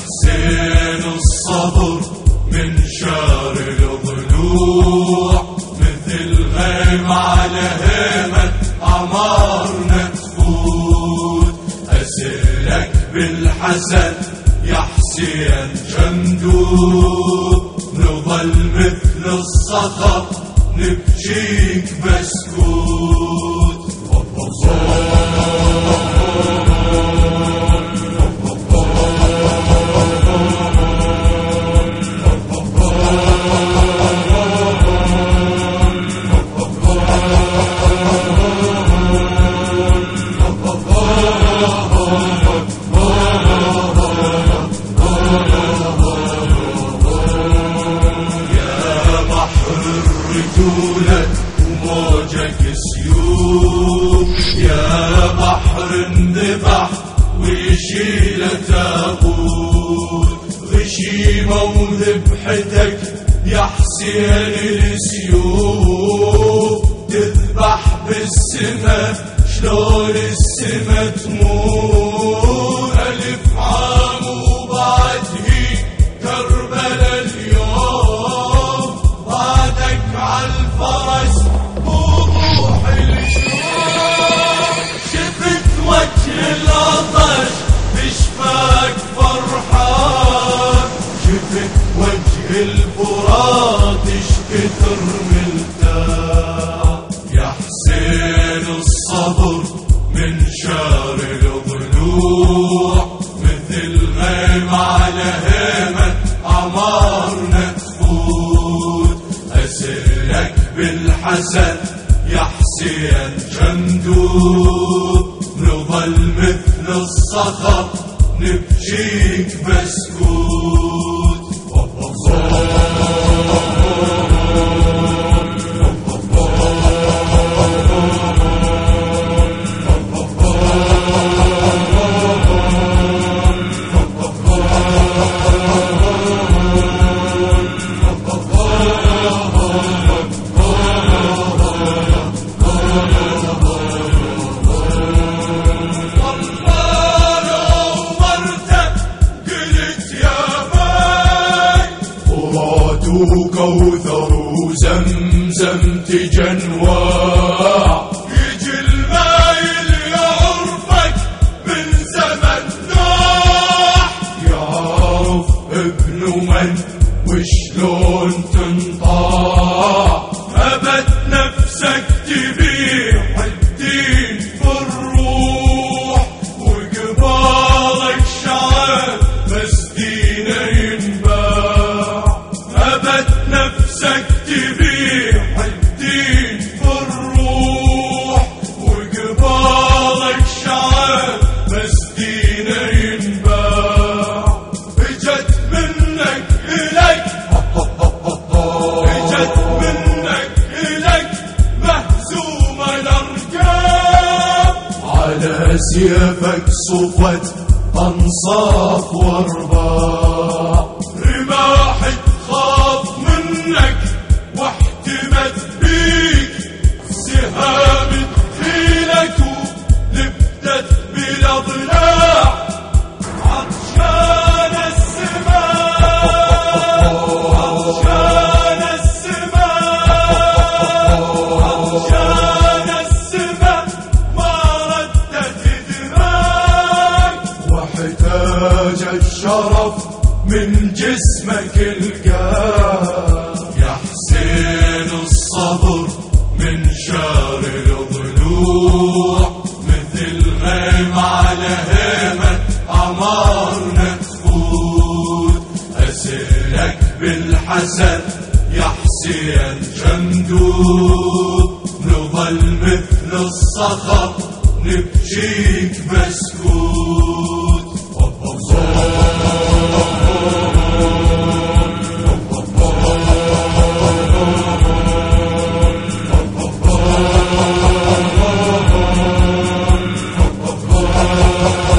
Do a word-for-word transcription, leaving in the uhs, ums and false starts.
حسين الصبر من شار الضلوع، مثل غيم على هيمة أعمارنا تفوت. أسألك بالحسن يا حسين جندوب، نظل مثل الصخر نبجيك بسكوت. رجولك وموجك سيوف، يا بحر انذبح ويشيل تابوت. غشيمة وذبحتك يا حسين السيوف، تذبح بالسما شلون السما تموت. ألف عام وبعده كربلاء اليوم، بعدك عالفرس وروح الشوق. شفت وجه العطش بشفاك فرحان، شفت وجه الفرات شكتر ملتاح. يا حسين الصبر من شار الضلوع، مثل غيم على هيمة أعمارنا تفوت. أسألك بالحسن يا حسين جندوب، نظل مثل الصخر نبجيك بسكوت. وكوثر وزمزم تجنواع، يجي المايل يعرفك من زمن نوح. يعرف ابن من وشلون تنطاع، أبد نفسك تبيع الدين بالروح. وقبالك شعب بس دينه ينباع، أبد نفسك تبيع الدين بالروح. وقبالك شعب بس دينه ينباع. اجت منك إلك اجت منك إلك مهزومة الأرقام، على سيفك صفت أنصاف وارباع. رماح تخاف منك واحتمت بيك، سهام تخيلك ولبدت بلا ضلاع. عطشان السماء عطشان السماء عطشان السماء، ما ردت دماك. واحتاج الشرف من جسمك القاه. يا حسين الصبر من شار الضلوع، مثل غيم على هيمة أعمارنا تفوت. أسألك بالحسن يا حسين جندوب، نظل مثل الصخر نبجيك بسكوت. Oh